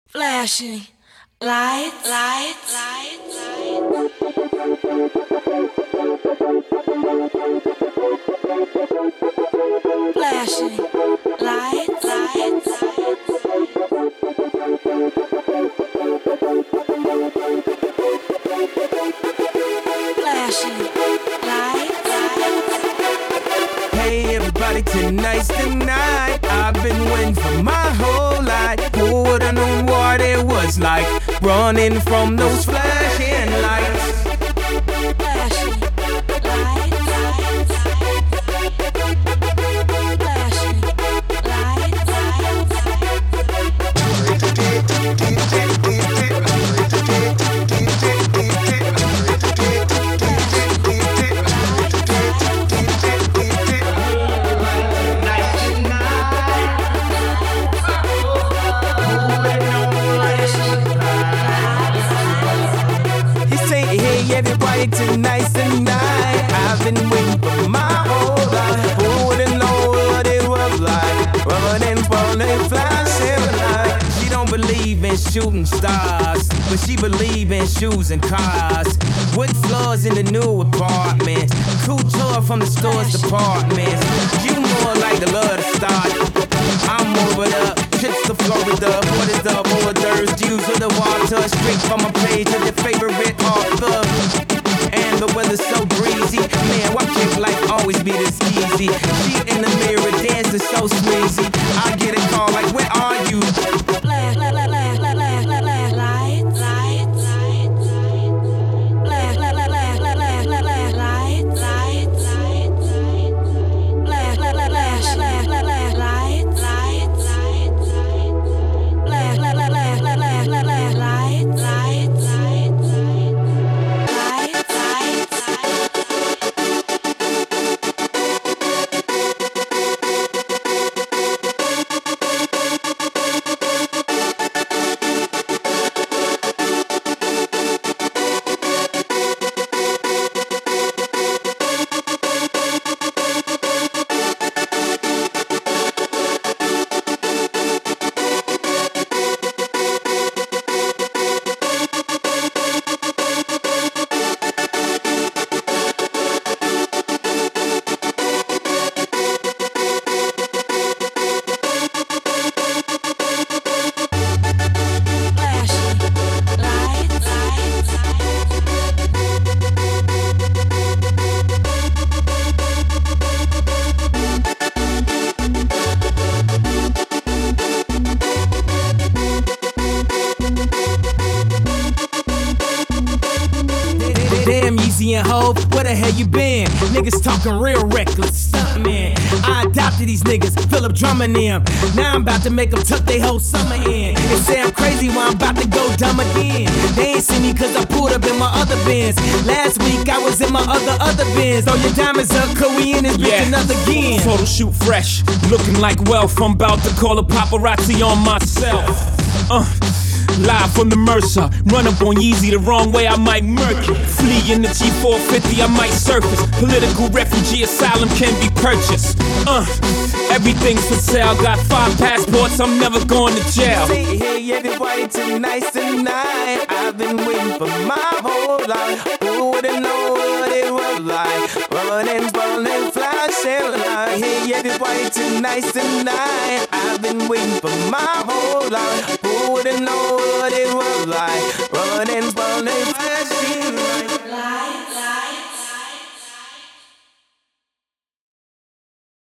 Flashing lights, lights, lights, lights. Flashing lights, lights, lights. Flashing lights, lights. Hey everybody, tonight's the night. I've been waiting for my whole life. Who would've known what it was like running from those flashing lights? Flashing lights, lights, lights. Flashing lights, Hey everybody, tonight's the night. I've been waiting for my whole life. Who would've known what it was like running from they flashing lights? She don't believe in shooting stars, but she believe in shoes and cars. Wood floors in the new apartment, couture from the store's departments. You more like the love to start. I'm over the trips to Florida. What is the hors d'oeuvres? Views of the water, straight from a page of your favorite author. And the weather's so breezy. Man, why can't life always be this easy? She in the mirror dancing so sleazy. I get a call like, where are you? lights, lights, lights, lights. Flash, lights, lights, lights, lights. Flash, lights, lights, lights, lights. Flash, lights, lights, lights, lights. Damn, Yeezy and Hov, where the hell you been? Niggas talking real reckless, man. I adopted these niggas, Philip Drummond them. Now I'm about to make them tuck they whole summer in. And say I'm crazy while I'm about to go dumb again. They ain't see me cause I pulled up in my other Benz. Last week I was in my other Benz. Throw your diamonds up, cause we in this bitch another again. Photo shoot fresh, looking like wealth. I'm about to call a paparazzi on myself. Live from the Mercer, run up on Yeezy the wrong way, I might murk it. Flee in the G450, I might surface. Political refugee asylum can be purchased. Everything's for sale, got 5 passports, I'm never going to jail. Say, hey everybody, tonight's the night. I've been waiting for my whole life. Who would've known what it was like running from them flashing lights? Hey everybody, tonight's the night. I've been waiting for my whole life.